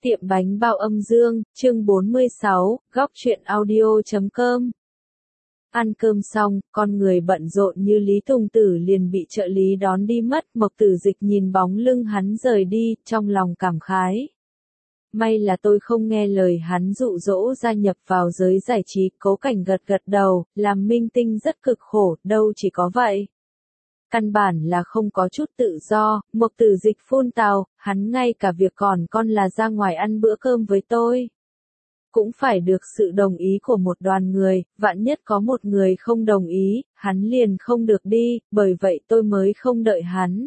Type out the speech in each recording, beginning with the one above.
Tiệm bánh bao âm dương, chương 46, góc truyện audio.com. Ăn cơm xong, con người bận rộn như Lý Tùng Tử liền bị trợ lý đón đi mất. Mộc Tử Dịch nhìn bóng lưng hắn rời đi, trong lòng cảm khái. May là tôi không nghe lời hắn dụ dỗ gia nhập vào giới giải trí. Cố Cảnh gật gật đầu, làm minh tinh rất cực khổ, đâu chỉ có vậy. Căn bản là không có chút tự do. Mộc Tử Dịch phun tào, hắn ngay cả việc còn con là ra ngoài ăn bữa cơm với tôi cũng phải được sự đồng ý của một đoàn người, vạn nhất có một người không đồng ý, hắn liền không được đi, bởi vậy tôi mới không đợi hắn.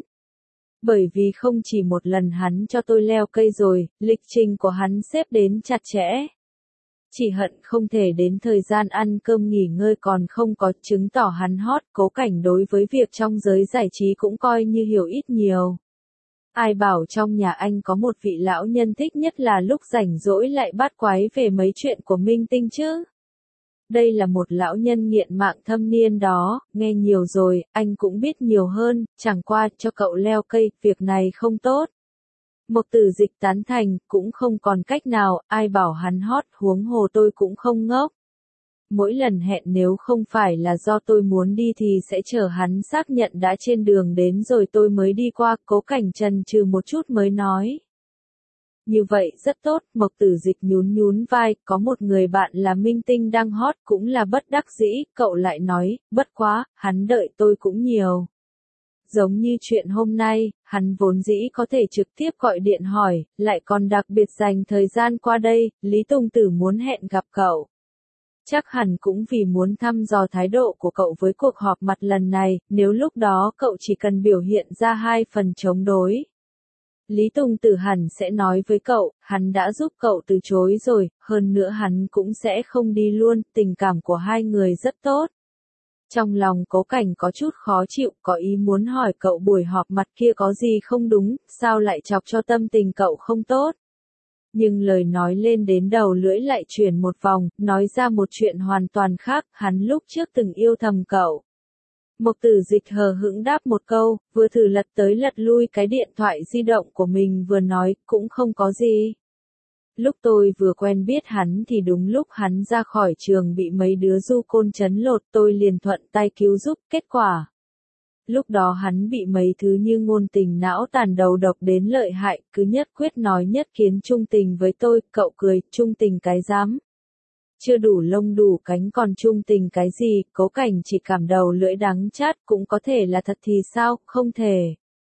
Bởi vì không chỉ một lần hắn cho tôi leo cây rồi, lịch trình của hắn xếp đến chặt chẽ. Chỉ hận không thể đến thời gian ăn cơm nghỉ ngơi còn không có, chứng tỏ hắn hot. Cố Cảnh đối với việc trong giới giải trí cũng coi như hiểu ít nhiều. Ai bảo trong nhà anh có một vị lão nhân thích nhất là lúc rảnh rỗi lại bắt quái về mấy chuyện của minh tinh chứ. Đây là một lão nhân nghiện mạng thâm niên đó, nghe nhiều rồi, anh cũng biết nhiều hơn, chẳng qua cho cậu leo cây, việc này không tốt. Mộc Tử Dịch tán thành, cũng không còn cách nào, ai bảo hắn hot, huống hồ tôi cũng không ngốc. Mỗi lần hẹn nếu không phải là do tôi muốn đi thì sẽ chờ hắn xác nhận đã trên đường đến rồi tôi mới đi qua. Cố Cảnh chần chừ một chút mới nói. Như vậy rất tốt. Mộc Tử Dịch nhún nhún vai, có một người bạn là minh tinh đang hot cũng là bất đắc dĩ. Cậu lại nói, bất quá, hắn đợi tôi cũng nhiều. Giống như chuyện hôm nay, hắn vốn dĩ có thể trực tiếp gọi điện hỏi, lại còn đặc biệt dành thời gian qua đây. Lý Tùng Tử muốn hẹn gặp cậu. Chắc hẳn cũng vì muốn thăm dò thái độ của cậu với cuộc họp mặt lần này, nếu lúc đó cậu chỉ cần biểu hiện ra 2 phần chống đối. Lý Tùng Tử hẳn sẽ nói với cậu, hắn đã giúp cậu từ chối rồi, hơn nữa hắn cũng sẽ không đi luôn, tình cảm của hai người rất tốt. Trong lòng Cố Cảnh có chút khó chịu, có ý muốn hỏi cậu buổi họp mặt kia có gì không đúng, sao lại chọc cho tâm tình cậu không tốt. Nhưng lời nói lên đến đầu lưỡi lại chuyển một vòng, nói ra một chuyện hoàn toàn khác, hắn lúc trước từng yêu thầm cậu. Mộc Tử Dịch hờ hững đáp một câu, vừa thử lật tới lật lui cái điện thoại di động của mình vừa nói, cũng không có gì. Lúc tôi vừa quen biết hắn thì đúng lúc hắn ra khỏi trường bị mấy đứa du côn trấn lột, tôi liền thuận tay cứu giúp, kết quả. Lúc đó hắn bị mấy thứ như ngôn tình não tàn đầu độc đến lợi hại, cứ nhất quyết nói nhất kiến trung tình với tôi. Cậu cười, trung tình cái dám. Chưa đủ lông đủ cánh còn trung tình cái gì. Cố Cảnh chỉ cảm đầu lưỡi đắng chát, cũng có thể là thật thì sao, không thể.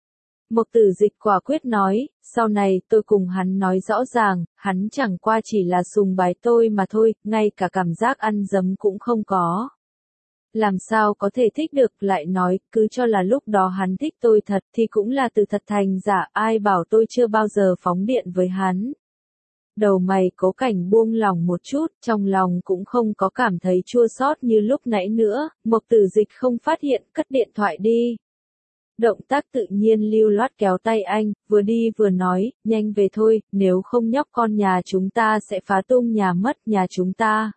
Mộc Tử Dịch quả quyết nói, sau này tôi cùng hắn nói rõ ràng, hắn chẳng qua chỉ là sùng bái tôi mà thôi, ngay cả cảm giác ăn dấm cũng không có. Làm sao có thể thích được, lại nói, cứ cho là lúc đó hắn thích tôi thật thì cũng là từ thật thành giả, ai bảo tôi chưa bao giờ phóng điện với hắn. Đầu mày Cố Cảnh buông lỏng một chút, trong lòng cũng không có cảm thấy chua xót như lúc nãy nữa. Mộc Tử Dịch không phát hiện, cất điện thoại đi. Động tác tự nhiên lưu loát kéo tay anh, vừa đi vừa nói, nhanh về thôi, nếu không nhóc con nhà chúng ta sẽ phá tung nhà mất, nhà chúng ta.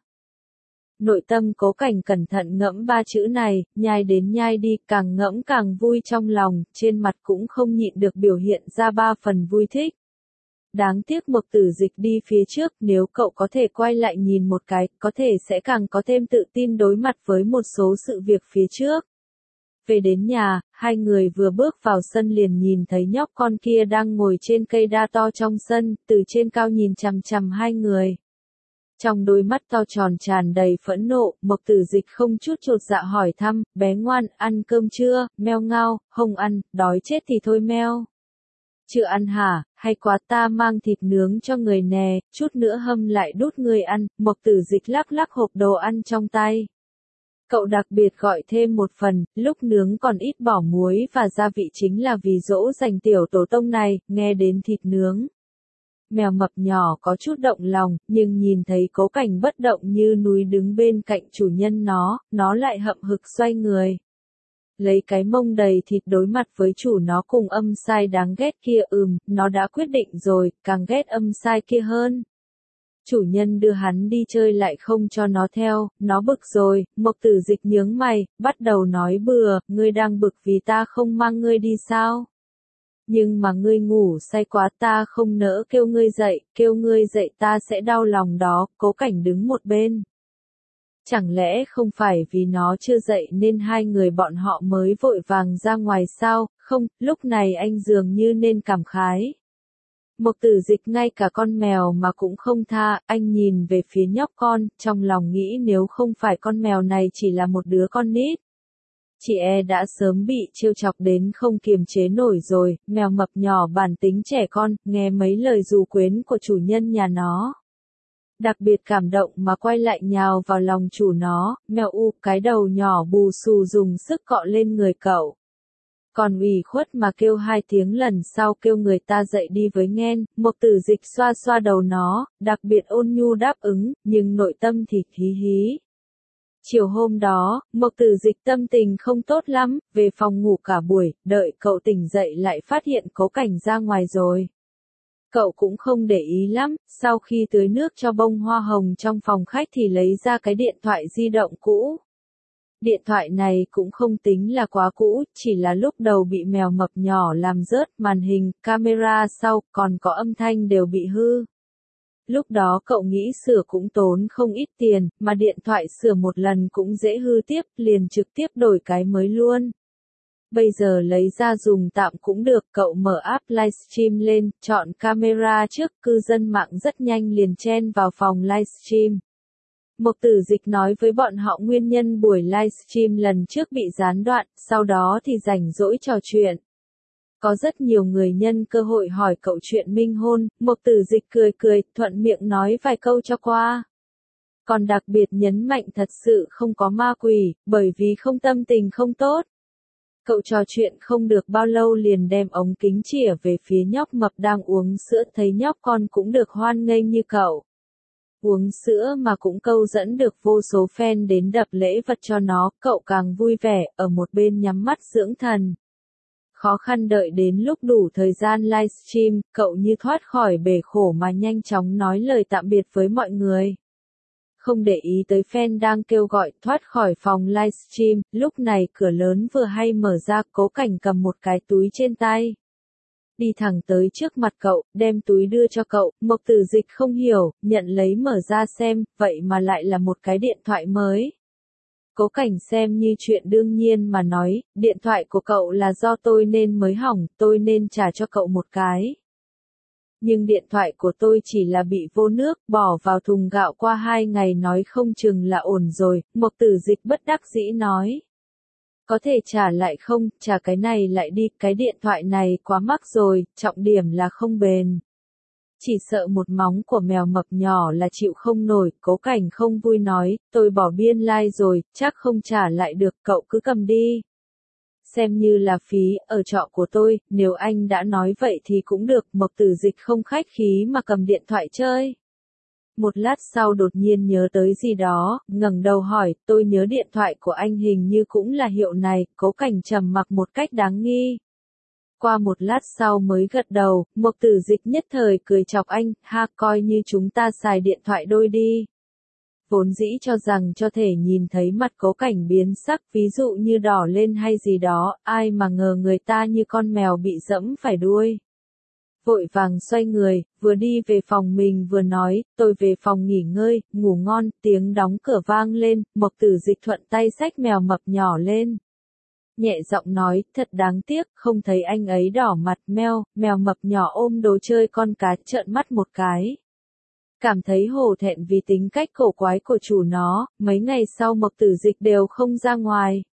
Nội tâm Cố Cảnh cẩn thận ngẫm 3 chữ này, nhai đến nhai đi, càng ngẫm càng vui trong lòng, trên mặt cũng không nhịn được biểu hiện ra 3 phần vui thích. Đáng tiếc Mộc Tử Dịch đi phía trước, nếu cậu có thể quay lại nhìn một cái, có thể sẽ càng có thêm tự tin đối mặt với một số sự việc phía trước. Về đến nhà, hai người vừa bước vào sân liền nhìn thấy nhóc con kia đang ngồi trên cây đa to trong sân, từ trên cao nhìn chằm chằm hai người. Trong đôi mắt to tròn tràn đầy phẫn nộ, Mộc Tử Dịch không chút chột dạ hỏi thăm, bé ngoan, ăn cơm chưa, meo ngao, không ăn, đói chết thì thôi meo. Chưa ăn hả, hay quá ta mang thịt nướng cho người nè, chút nữa hâm lại đút người ăn. Mộc Tử Dịch lắc lắc hộp đồ ăn trong tay. Cậu đặc biệt gọi thêm một phần, lúc nướng còn ít bỏ muối và gia vị chính là vì dỗ dành tiểu tổ tông này, nghe đến thịt nướng. Mèo mập nhỏ có chút động lòng, nhưng nhìn thấy Cố Cảnh bất động như núi đứng bên cạnh chủ nhân nó lại hậm hực xoay người. Lấy cái mông đầy thịt đối mặt với chủ nó cùng âm sai đáng ghét kia. Nó đã quyết định rồi, càng ghét âm sai kia hơn. Chủ nhân đưa hắn đi chơi lại không cho nó theo, nó bực rồi. Mộc Tử Dịch nhướng mày, bắt đầu nói bừa, ngươi đang bực vì ta không mang ngươi đi sao? Nhưng mà ngươi ngủ say quá ta không nỡ kêu ngươi dậy ta sẽ đau lòng đó, Cố Cảnh đứng một bên. Chẳng lẽ không phải vì nó chưa dậy nên hai người bọn họ mới vội vàng ra ngoài sao? Không, lúc này anh dường như nên cảm khái. Mộc Tử Dịch ngay cả con mèo mà cũng không tha, anh nhìn về phía nhóc con, trong lòng nghĩ nếu không phải con mèo này chỉ là một đứa con nít. Chị đã sớm bị trêu chọc đến không kiềm chế nổi rồi, mèo mập nhỏ bản tính trẻ con, nghe mấy lời dụ quyến của chủ nhân nhà nó. Đặc biệt cảm động mà quay lại nhào vào lòng chủ nó, mèo cái đầu nhỏ bù xù dùng sức cọ lên người cậu. Còn ủy khuất mà kêu 2 tiếng lần sau kêu người ta dậy đi với Nghen, Mộc Tử Dịch xoa xoa đầu nó, đặc biệt ôn nhu đáp ứng, nhưng nội tâm thì hí hí. Chiều hôm đó, Mộc Tử Dịch tâm tình không tốt lắm, về phòng ngủ cả buổi, đợi cậu tỉnh dậy lại phát hiện Cố Cảnh ra ngoài rồi. Cậu cũng không để ý lắm, sau khi tưới nước cho bông hoa hồng trong phòng khách thì lấy ra cái điện thoại di động cũ. Điện thoại này cũng không tính là quá cũ, chỉ là lúc đầu bị mèo mập nhỏ làm rớt màn hình, camera sau, còn có âm thanh đều bị hư. Lúc đó cậu nghĩ sửa cũng tốn không ít tiền, mà điện thoại sửa một lần cũng dễ hư tiếp, liền trực tiếp đổi cái mới luôn. Bây giờ lấy ra dùng tạm cũng được, cậu mở app livestream lên, chọn camera trước, cư dân mạng rất nhanh liền chen vào phòng livestream. Mộc Tử Dịch nói với bọn họ nguyên nhân buổi livestream lần trước bị gián đoạn, sau đó thì rảnh rỗi trò chuyện. Có rất nhiều người nhân cơ hội hỏi cậu chuyện minh hôn, Mộc Tử Dịch cười, thuận miệng nói vài câu cho qua. Còn đặc biệt nhấn mạnh thật sự không có ma quỷ, bởi vì không tâm tình không tốt. Cậu trò chuyện không được bao lâu liền đem ống kính chĩa về phía nhóc mập đang uống sữa, thấy nhóc con cũng được hoan nghênh như cậu. Uống sữa mà cũng câu dẫn được vô số fan đến đập lễ vật cho nó, cậu càng vui vẻ, ở một bên nhắm mắt dưỡng thần. Khó khăn đợi đến lúc đủ thời gian livestream, cậu như thoát khỏi bể khổ mà nhanh chóng nói lời tạm biệt với mọi người. Không để ý tới fan đang kêu gọi thoát khỏi phòng livestream, lúc này cửa lớn vừa hay mở ra, Cố Cảnh cầm một cái túi trên tay. Đi thẳng tới trước mặt cậu, đem túi đưa cho cậu, Mộc Tử Dịch không hiểu, nhận lấy mở ra xem, vậy mà lại là một cái điện thoại mới. Cố Cảnh xem như chuyện đương nhiên mà nói, điện thoại của cậu là do tôi nên mới hỏng, tôi nên trả cho cậu một cái. Nhưng điện thoại của tôi chỉ là bị vô nước, bỏ vào thùng gạo qua 2 ngày nói không chừng là ổn rồi, Mộc Tử Dịch bất đắc dĩ nói. Có thể trả lại không, trả cái này lại đi, cái điện thoại này quá mắc rồi, trọng điểm là không bền. Chỉ sợ một móng của mèo mập nhỏ là chịu không nổi, Cố Cảnh không vui nói, tôi bỏ biên lai rồi, chắc không trả lại được, cậu cứ cầm đi. Xem như là phí, ở trọ của tôi, nếu anh đã nói vậy thì cũng được, Mộc Tử Dịch không khách khí mà cầm điện thoại chơi. Một lát sau đột nhiên nhớ tới gì đó, ngẩng đầu hỏi, tôi nhớ điện thoại của anh hình như cũng là hiệu này, Cố Cảnh trầm mặc một cách đáng nghi. Qua một lát sau mới gật đầu, Mộc Tử Dịch nhất thời cười chọc anh, ha coi như chúng ta xài điện thoại đôi đi. Vốn dĩ cho rằng cho thể nhìn thấy mặt Cố Cảnh biến sắc, ví dụ như đỏ lên hay gì đó, ai mà ngờ người ta như con mèo bị dẫm phải đuôi. Vội vàng xoay người, vừa đi về phòng mình vừa nói, tôi về phòng nghỉ ngơi, ngủ ngon, tiếng đóng cửa vang lên, Mộc Tử Dịch thuận tay xách mèo mập nhỏ lên. Nhẹ giọng nói, thật đáng tiếc, không thấy anh ấy đỏ mặt, mèo mập nhỏ ôm đồ chơi con cá trợn mắt một cái. Cảm thấy hổ thẹn vì tính cách cổ quái của chủ nó, mấy ngày sau Mộc Tử Dịch đều không ra ngoài.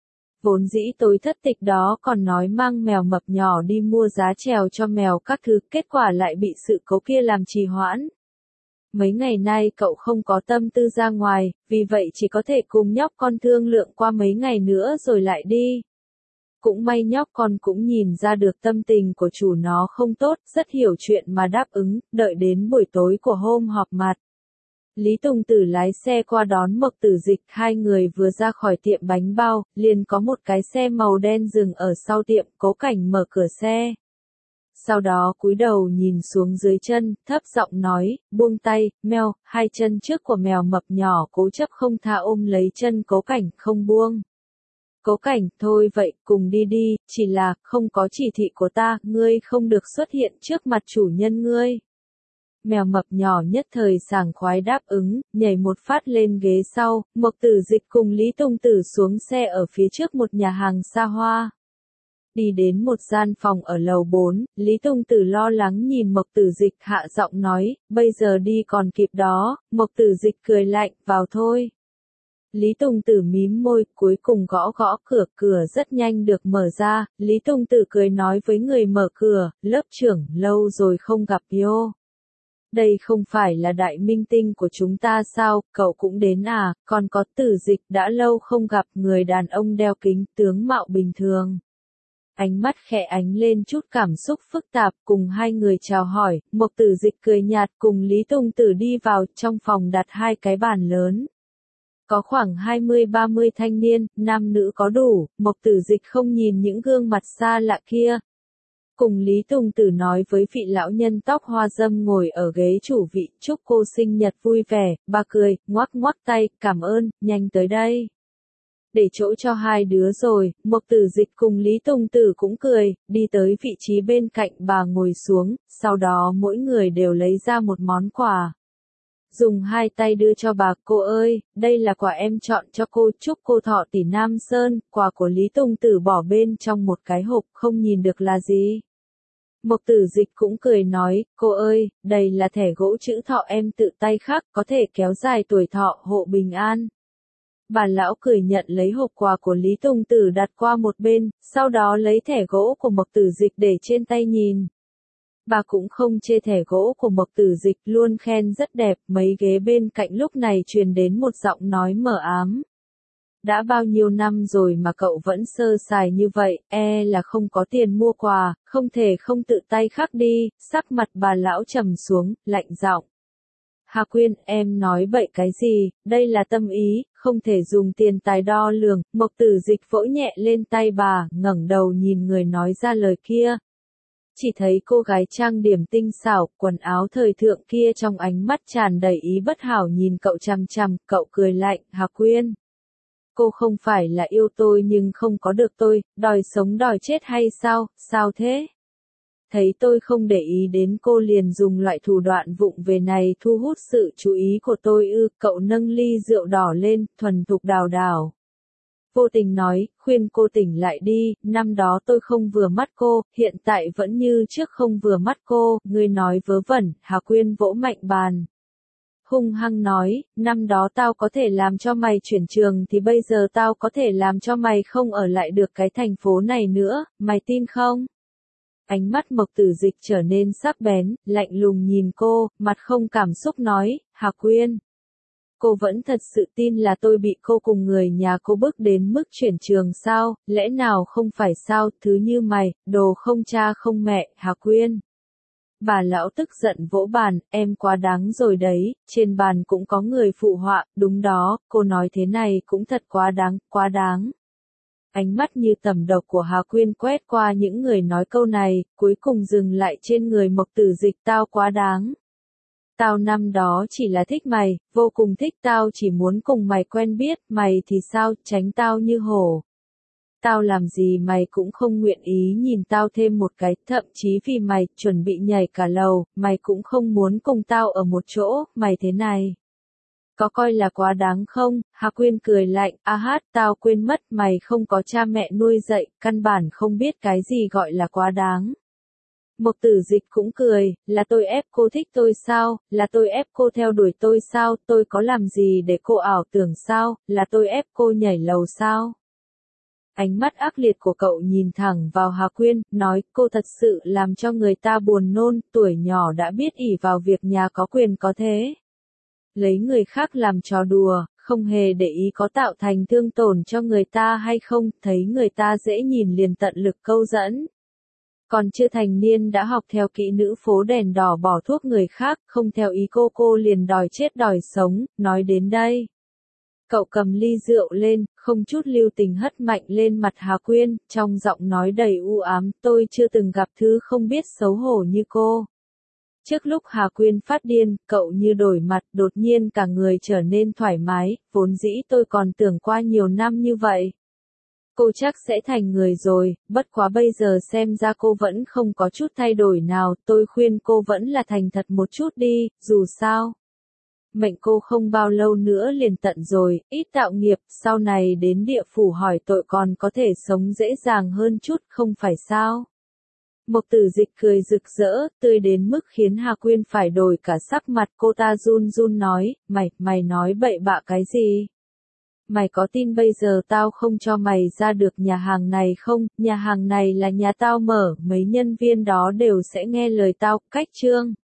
Vốn dĩ tối thất tịch đó còn nói mang mèo mập nhỏ đi mua giá trèo cho mèo các thứ, kết quả lại bị sự cố kia làm trì hoãn. Mấy ngày nay cậu không có tâm tư ra ngoài, vì vậy chỉ có thể cùng nhóc con thương lượng qua mấy ngày nữa rồi lại đi. Cũng may nhóc con cũng nhìn ra được tâm tình của chủ nó không tốt, rất hiểu chuyện mà đáp ứng, đợi đến buổi tối của hôm họp mặt. Lý Tùng Tử lái xe qua đón Mộc Tử Dịch, hai người vừa ra khỏi tiệm bánh bao, liền có một cái xe màu đen dừng ở sau tiệm, Cố Cảnh mở cửa xe. Sau đó cúi đầu nhìn xuống dưới chân, thấp giọng nói, buông tay, hai chân trước của mèo mập nhỏ cố chấp không tha ôm lấy chân Cố Cảnh không buông. Cố Cảnh, thôi vậy, cùng đi đi, chỉ là, không có chỉ thị của ta, ngươi không được xuất hiện trước mặt chủ nhân ngươi. Mèo mập nhỏ nhất thời sảng khoái đáp ứng, nhảy một phát lên ghế sau, Mộc Tử Dịch cùng Lý Tông Tử xuống xe ở phía trước một nhà hàng xa hoa. Đi đến một gian phòng ở lầu 4, Lý Tông Tử lo lắng nhìn Mộc Tử Dịch hạ giọng nói, bây giờ đi còn kịp đó, Mộc Tử Dịch cười lạnh, vào thôi. Lý Tông Tử mím môi, cuối cùng gõ gõ cửa, cửa rất nhanh được mở ra, Lý Tông Tử cười nói với người mở cửa, lớp trưởng, lâu rồi không gặp yo. Đây không phải là đại minh tinh của chúng ta sao, cậu cũng đến à, còn có Tử Dịch đã lâu không gặp người đàn ông đeo kính tướng mạo bình thường. Ánh mắt khẽ ánh lên chút cảm xúc phức tạp cùng hai người chào hỏi, Mộc Tử Dịch cười nhạt cùng Lý Tông Tử đi vào trong phòng đặt hai cái bàn lớn. Có khoảng 20-30 thanh niên, nam nữ có đủ, Mộc Tử Dịch không nhìn những gương mặt xa lạ kia. Cùng Lý Tông Tử nói với vị lão nhân tóc hoa râm ngồi ở ghế chủ vị, chúc cô sinh nhật vui vẻ, bà cười, ngoắc ngoắc tay, cảm ơn, nhanh tới đây. Để chỗ cho hai đứa rồi, Mộc Tử Dịch cùng Lý Tông Tử cũng cười, đi tới vị trí bên cạnh bà ngồi xuống, sau đó mỗi người đều lấy ra một món quà. Dùng hai tay đưa cho bà, cô ơi, đây là quà em chọn cho cô, chúc cô thọ tỷ Nam Sơn, quà của Lý Tông Tử bỏ bên trong một cái hộp, không nhìn được là gì. Mộc Tử Dịch cũng cười nói, cô ơi, đây là thẻ gỗ chữ thọ em tự tay khắc, có thể kéo dài tuổi thọ, hộ bình an. Bà lão cười nhận lấy hộp quà của Lý Tông Tử đặt qua một bên, sau đó lấy thẻ gỗ của Mộc Tử Dịch để trên tay nhìn. Bà cũng không chê thẻ gỗ của Mộc Tử Dịch, luôn khen rất đẹp, mấy ghế bên cạnh lúc này truyền đến một giọng nói mờ ám. Đã bao nhiêu năm rồi mà cậu vẫn sơ sài như vậy, là không có tiền mua quà, không thể không tự tay khắc đi, sắc mặt bà lão trầm xuống, lạnh giọng. Hà Quyên, em nói bậy cái gì, đây là tâm ý, không thể dùng tiền tài đo lường, Mộc Tử Dịch vỗ nhẹ lên tay bà, ngẩng đầu nhìn người nói ra lời kia. Chỉ thấy cô gái trang điểm tinh xảo, quần áo thời thượng kia trong ánh mắt tràn đầy ý bất hảo nhìn cậu chằm chằm, cậu cười lạnh, Hà Quyên. Cô không phải là yêu tôi nhưng không có được tôi, đòi sống đòi chết hay sao, sao thế? Thấy tôi không để ý đến cô liền dùng loại thủ đoạn vụng về này thu hút sự chú ý của tôi ư, cậu nâng ly rượu đỏ lên, thuần thục đào đào. Vô tình nói, khuyên cô tỉnh lại đi, năm đó tôi không vừa mắt cô, hiện tại vẫn như trước không vừa mắt cô, ngươi nói vớ vẩn, Hà Quyên vỗ mạnh bàn. Hung hăng nói, năm đó tao có thể làm cho mày chuyển trường thì bây giờ tao có thể làm cho mày không ở lại được cái thành phố này nữa, mày tin không? Ánh mắt Mộc Tử Dịch trở nên sắc bén, lạnh lùng nhìn cô, mặt không cảm xúc nói, Hà Quyên. Cô vẫn thật sự tin là tôi bị cô cùng người nhà cô bức đến mức chuyển trường sao, lẽ nào không phải sao, thứ như mày, đồ không cha không mẹ, Hà Quyên. Bà lão tức giận vỗ bàn, em quá đáng rồi đấy, trên bàn cũng có người phụ họa, đúng đó, cô nói thế này cũng thật quá đáng, quá đáng. Ánh mắt như tầm độc của Hà Quyên quét qua những người nói câu này, cuối cùng dừng lại trên người Mộc Tử Dịch, tao quá đáng. Tao năm đó chỉ là thích mày, vô cùng thích, tao chỉ muốn cùng mày quen biết, mày thì sao, tránh tao như hổ. Tao làm gì mày cũng không nguyện ý nhìn tao thêm một cái, thậm chí vì mày chuẩn bị nhảy cả lầu, mày cũng không muốn cùng tao ở một chỗ, mày thế này. Có coi là quá đáng không? Hà Quyên cười lạnh, tao quên mất mày không có cha mẹ nuôi dạy, căn bản không biết cái gì gọi là quá đáng. Mộc Tử Dịch cũng cười, là tôi ép cô thích tôi sao, là tôi ép cô theo đuổi tôi sao, tôi có làm gì để cô ảo tưởng sao, là tôi ép cô nhảy lầu sao. Ánh mắt ác liệt của cậu nhìn thẳng vào Hà Quyên, nói, cô thật sự làm cho người ta buồn nôn, tuổi nhỏ đã biết ỷ vào việc nhà có quyền có thế. Lấy người khác làm trò đùa, không hề để ý có tạo thành thương tổn cho người ta hay không, thấy người ta dễ nhìn liền tận lực câu dẫn. Còn chưa thành niên đã học theo kỹ nữ phố đèn đỏ bỏ thuốc người khác, không theo ý cô liền đòi chết đòi sống, nói đến đây. Cậu cầm ly rượu lên, không chút lưu tình hất mạnh lên mặt Hà Quyên, trong giọng nói đầy u ám, tôi chưa từng gặp thứ không biết xấu hổ như cô. Trước lúc Hà Quyên phát điên, cậu như đổi mặt, đột nhiên cả người trở nên thoải mái, vốn dĩ tôi còn tưởng qua nhiều năm như vậy. Cô chắc sẽ thành người rồi, bất quá bây giờ xem ra cô vẫn không có chút thay đổi nào, tôi khuyên cô vẫn là thành thật một chút đi, dù sao. Mệnh cô không bao lâu nữa liền tận rồi, ít tạo nghiệp, sau này đến địa phủ hỏi tội còn có thể sống dễ dàng hơn chút, không phải sao? Mộc Tử Dịch cười rực rỡ, tươi đến mức khiến Hà Quyên phải đổi cả sắc mặt, cô ta run run nói, mày nói bậy bạ cái gì? Mày có tin bây giờ tao không cho mày ra được nhà hàng này không? Nhà hàng này là nhà tao mở, mấy nhân viên đó đều sẽ nghe lời tao, cách trương.